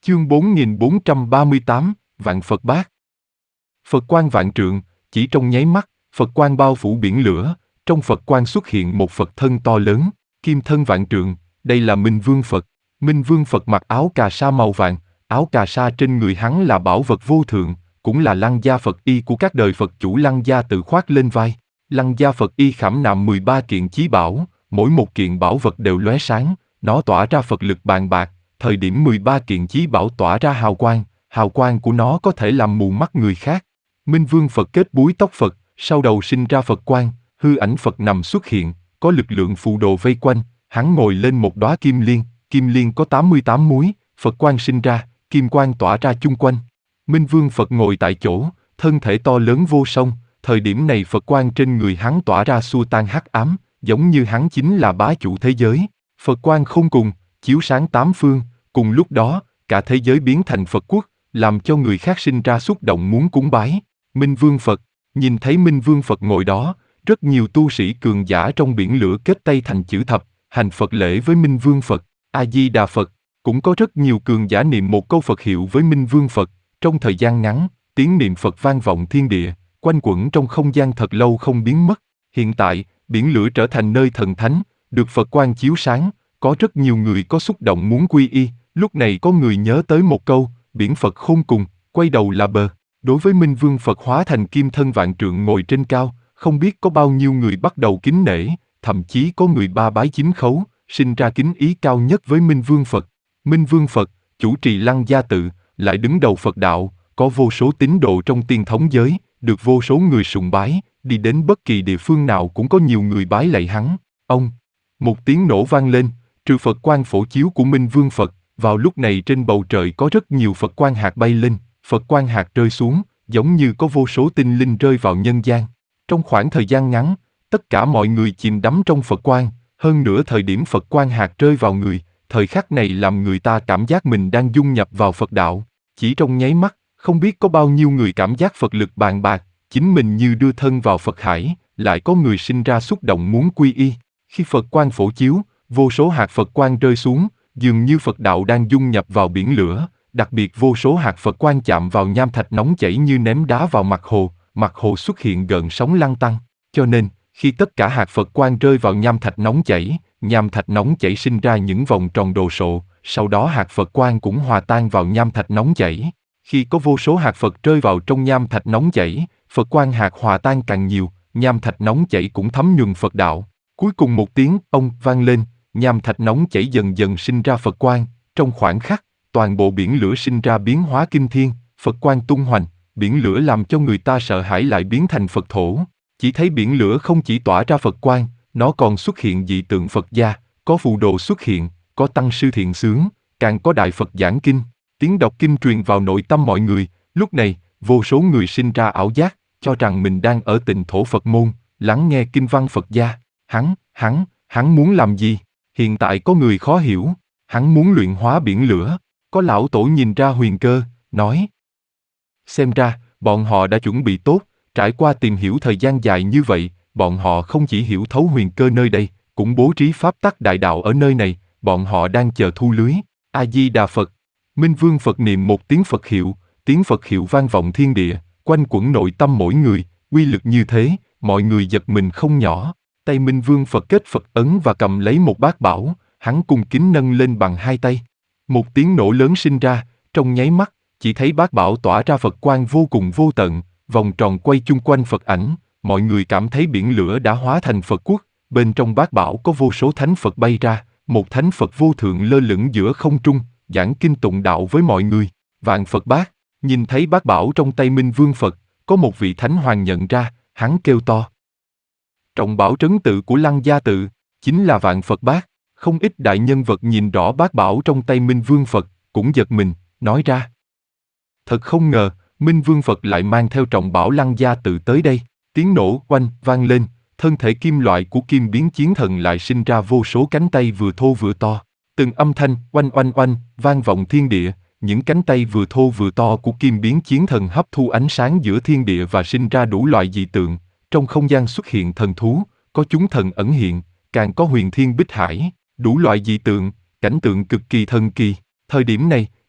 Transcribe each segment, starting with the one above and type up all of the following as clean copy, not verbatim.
Chương 4438, Vạn Phật Bát. Phật quang vạn trượng, chỉ trong nháy mắt, Phật quang bao phủ biển lửa, trong Phật quang xuất hiện một Phật thân to lớn, kim thân vạn trượng, đây là Minh Vương Phật. Minh Vương Phật mặc áo cà sa màu vàng, áo cà sa trên người hắn là bảo vật vô thượng, cũng là lăng gia Phật y của các đời Phật chủ lăng gia tự khoác lên vai. Lăng gia Phật y khảm nạm 13 kiện chí bảo, mỗi một kiện bảo vật đều lóe sáng, nó tỏa ra Phật lực bàn bạc. Thời điểm 13 kiện chí bảo tỏa ra hào quang của nó có thể làm mù mắt người khác. Minh Vương Phật kết búi tóc Phật, sau đầu sinh ra Phật quang, hư ảnh Phật nằm xuất hiện, có lực lượng phù đồ vây quanh, hắn ngồi lên một đóa kim liên có 88 múi, Phật quang sinh ra, kim quang tỏa ra chung quanh. Minh Vương Phật ngồi tại chỗ, thân thể to lớn vô song, thời điểm này Phật quang trên người hắn tỏa ra xua tan hắc ám, giống như hắn chính là bá chủ thế giới. Phật quang không cùng, chiếu sáng tám phương. Cùng lúc đó, cả thế giới biến thành Phật quốc, làm cho người khác sinh ra xúc động muốn cúng bái. Minh Vương Phật, nhìn thấy Minh Vương Phật ngồi đó, rất nhiều tu sĩ cường giả trong biển lửa kết tay thành chữ thập, hành Phật lễ với Minh Vương Phật, A-di-đà Phật. Cũng có rất nhiều cường giả niệm một câu Phật hiệu với Minh Vương Phật, trong thời gian ngắn, tiếng niệm Phật vang vọng thiên địa, quanh quẩn trong không gian thật lâu không biến mất. Hiện tại, biển lửa trở thành nơi thần thánh, được Phật quang chiếu sáng, có rất nhiều người có xúc động muốn quy y. Lúc này có người nhớ tới một câu, biển Phật khôn cùng, quay đầu là bờ. Đối với Minh Vương Phật hóa thành kim thân vạn trượng ngồi trên cao, không biết có bao nhiêu người bắt đầu kính nể, thậm chí có người ba bái chín khấu, sinh ra kính ý cao nhất với Minh Vương Phật. Minh Vương Phật, chủ trì lăng gia tự, lại đứng đầu Phật đạo, có vô số tín đồ trong tiên thống giới, được vô số người sùng bái, đi đến bất kỳ địa phương nào cũng có nhiều người bái lạy hắn. Ông, một tiếng nổ vang lên, trừ Phật quang phổ chiếu của Minh Vương Phật. Vào lúc này trên bầu trời có rất nhiều Phật quang hạt bay lên, Phật quang hạt rơi xuống, giống như có vô số tinh linh rơi vào nhân gian. Trong khoảng thời gian ngắn, tất cả mọi người chìm đắm trong Phật quang, hơn nữa thời điểm Phật quang hạt rơi vào người, thời khắc này làm người ta cảm giác mình đang dung nhập vào Phật đạo. Chỉ trong nháy mắt, không biết có bao nhiêu người cảm giác Phật lực bàn bạc, chính mình như đưa thân vào Phật hải, lại có người sinh ra xúc động muốn quy y. Khi Phật quang phổ chiếu, vô số hạt Phật quang rơi xuống, dường như Phật đạo đang dung nhập vào biển lửa, đặc biệt vô số hạt Phật quang chạm vào nham thạch nóng chảy như ném đá vào mặt hồ xuất hiện gợn sóng lăn tăn. Cho nên, khi tất cả hạt Phật quang rơi vào nham thạch nóng chảy sinh ra những vòng tròn đồ sộ, sau đó hạt Phật quang cũng hòa tan vào nham thạch nóng chảy. Khi có vô số hạt Phật rơi vào trong nham thạch nóng chảy, Phật quang hạt hòa tan càng nhiều, nham thạch nóng chảy cũng thấm nhuần Phật đạo. Cuối cùng một tiếng ông vang lên, nham thạch nóng chảy dần dần sinh ra Phật quang, trong khoảnh khắc, toàn bộ biển lửa sinh ra biến hóa kinh thiên, Phật quang tung hoành, biển lửa làm cho người ta sợ hãi lại biến thành Phật thổ. Chỉ thấy biển lửa không chỉ tỏa ra Phật quang, nó còn xuất hiện dị tượng Phật gia, có phù đồ xuất hiện, có tăng sư thiện xướng, càng có đại Phật giảng kinh, tiếng đọc kinh truyền vào nội tâm mọi người. Lúc này, vô số người sinh ra ảo giác, cho rằng mình đang ở Tịnh thổ Phật môn, lắng nghe kinh văn Phật gia. Hắn muốn làm gì? Hiện tại có người khó hiểu, hắn muốn luyện hóa biển lửa. Có lão tổ nhìn ra huyền cơ, nói: xem ra, bọn họ đã chuẩn bị tốt, trải qua tìm hiểu thời gian dài như vậy, bọn họ không chỉ hiểu thấu huyền cơ nơi đây, cũng bố trí pháp tắc đại đạo ở nơi này, bọn họ đang chờ thu lưới. A-di-đà Phật. Minh Vương Phật niệm một tiếng Phật hiệu vang vọng thiên địa, quanh quẩn nội tâm mỗi người, uy lực như thế, mọi người giật mình không nhỏ. Tay Minh Vương Phật kết Phật ấn và cầm lấy một bát bảo, hắn cung kính nâng lên bằng hai tay. Một tiếng nổ lớn sinh ra, trong nháy mắt, chỉ thấy bát bảo tỏa ra Phật quang vô cùng vô tận, vòng tròn quay chung quanh Phật ảnh, mọi người cảm thấy biển lửa đã hóa thành Phật quốc, bên trong bát bảo có vô số thánh Phật bay ra, một thánh Phật vô thượng lơ lửng giữa không trung, giảng kinh tụng đạo với mọi người. Vạn Phật Bát, nhìn thấy bát bảo trong tay Minh Vương Phật, có một vị thánh hoàng nhận ra, hắn kêu to: trọng bảo trấn tự của Lăng gia tự, chính là Vạn Phật Bát. Không ít đại nhân vật nhìn rõ bát bảo trong tay Minh Vương Phật, cũng giật mình, nói ra: thật không ngờ, Minh Vương Phật lại mang theo trọng bảo Lăng gia tự tới đây. Tiếng nổ oanh vang lên, thân thể kim loại của Kim Biến Chiến Thần lại sinh ra vô số cánh tay vừa thô vừa to. Từng âm thanh oanh oanh oanh vang vọng thiên địa, những cánh tay vừa thô vừa to của Kim Biến Chiến Thần hấp thu ánh sáng giữa thiên địa và sinh ra đủ loại dị tượng. Trong không gian xuất hiện thần thú, có chúng thần ẩn hiện, càng có huyền thiên bích hải, đủ loại dị tượng, cảnh tượng cực kỳ thần kỳ. Thời điểm này,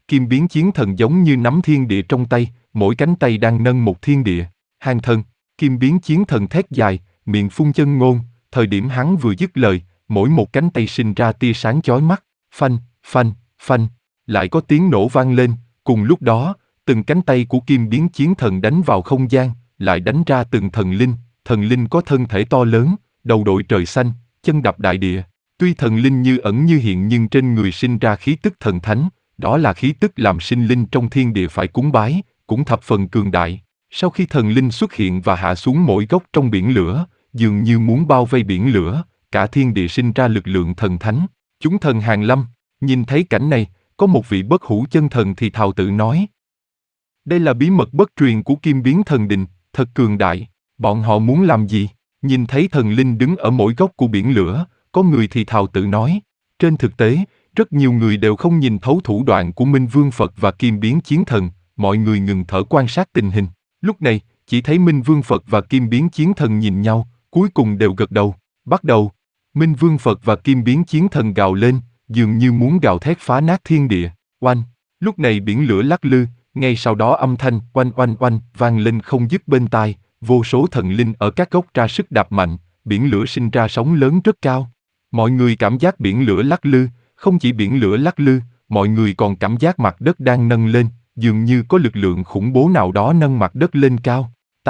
Kim biến chiến thần giống như nắm thiên địa trong tay, mỗi cánh tay đang nâng một thiên địa. Hàng thần, kim biến chiến thần thét dài, miệng phun chân ngôn, thời điểm hắn vừa dứt lời, mỗi một cánh tay sinh ra tia sáng chói mắt, phanh, phanh, phanh, lại có tiếng nổ vang lên, cùng lúc đó, từng cánh tay của kim biến chiến thần đánh vào không gian, lại đánh ra từng thần linh có thân thể to lớn, đầu đội trời xanh, chân đạp đại địa. Tuy thần linh như ẩn như hiện nhưng trên người sinh ra khí tức thần thánh, đó là khí tức làm sinh linh trong thiên địa phải cúng bái, cũng thập phần cường đại. Sau khi thần linh xuất hiện và hạ xuống mỗi góc trong biển lửa, dường như muốn bao vây biển lửa, cả thiên địa sinh ra lực lượng thần thánh. Chúng thần hàng lâm, nhìn thấy cảnh này, có một vị bất hủ chân thần thì thào tự nói. Đây là bí mật bất truyền của kim biến thần đình, thật cường đại, bọn họ muốn làm gì? Nhìn thấy thần linh đứng ở mỗi góc của biển lửa, có người thì thào tự nói. Trên thực tế, rất nhiều người đều không nhìn thấu thủ đoạn của Minh Vương Phật và kim biến chiến thần, mọi người ngừng thở quan sát tình hình. Lúc này, chỉ thấy Minh Vương Phật và kim biến chiến thần nhìn nhau, cuối cùng đều gật đầu. Bắt đầu, Minh Vương Phật và kim biến chiến thần gào lên, dường như muốn gào thét phá nát thiên địa. Oanh! Lúc này biển lửa lắc lư, ngay sau đó âm thanh oanh oanh oanh vang lên không dứt bên tai, vô số thần linh ở các góc ra sức đạp mạnh, biển lửa sinh ra sóng lớn rất cao. Mọi người cảm giác biển lửa lắc lư, không chỉ biển lửa lắc lư, mọi người còn cảm giác mặt đất đang nâng lên, dường như có lực lượng khủng bố nào đó nâng mặt đất lên cao.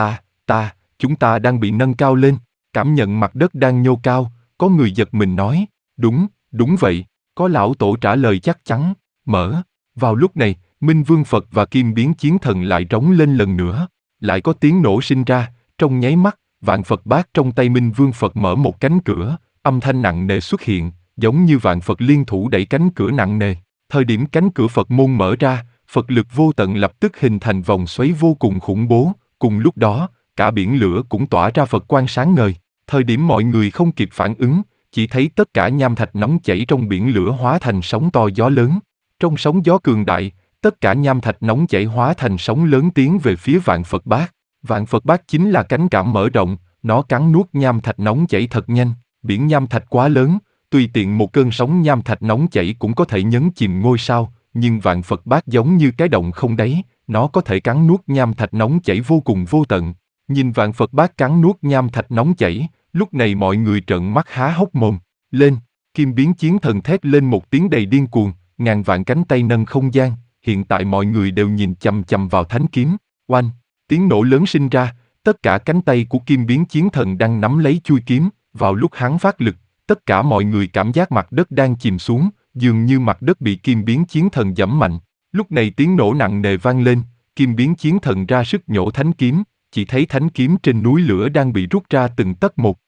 Chúng ta đang bị nâng cao lên, cảm nhận mặt đất đang nhô cao, có người giật mình nói, đúng vậy, có lão tổ trả lời chắc chắn, mở. Vào lúc này, Minh Vương Phật và kim biến chiến thần lại rống lên lần nữa, lại có tiếng nổ sinh ra, trong nháy mắt, vạn Phật bát trong tay Minh Vương Phật mở một cánh cửa, âm thanh nặng nề xuất hiện, giống như vạn Phật liên thủ đẩy cánh cửa nặng nề. Thời điểm cánh cửa Phật môn mở ra, Phật lực vô tận lập tức hình thành vòng xoáy vô cùng khủng bố, cùng lúc đó, cả biển lửa cũng tỏa ra Phật quang sáng ngời. Thời điểm mọi người không kịp phản ứng, chỉ thấy tất cả nham thạch nóng chảy trong biển lửa hóa thành sóng to gió lớn. Trong sóng gió cường đại, tất cả nham thạch nóng chảy hóa thành sóng lớn tiến về phía vạn Phật bát. Vạn Phật bát chính là cánh cảm mở rộng, nó cắn nuốt nham thạch nóng chảy thật nhanh. Biển nham thạch quá lớn, tùy tiện một cơn sóng nham thạch nóng chảy cũng có thể nhấn chìm ngôi sao, nhưng vạn Phật bát giống như cái động không đáy, nó có thể cắn nuốt nham thạch nóng chảy vô cùng vô tận. Nhìn vạn Phật bát cắn nuốt nham thạch nóng chảy, lúc này mọi người trợn mắt há hốc mồm. Lên, kim biến chiến thần thét lên một tiếng đầy điên cuồng, ngàn vạn cánh tay nâng không gian, hiện tại mọi người đều nhìn chằm chằm vào thánh kiếm. Oanh, tiếng nổ lớn sinh ra, tất cả cánh tay của kim biến chiến thần đang nắm lấy chuôi kiếm, vào lúc hắn phát lực, tất cả mọi người cảm giác mặt đất đang chìm xuống, dường như mặt đất bị kim biến chiến thần giẫm mạnh. Lúc này tiếng nổ nặng nề vang lên, kim biến chiến thần ra sức nhổ thánh kiếm, chỉ thấy thánh kiếm trên núi lửa đang bị rút ra từng tấc một,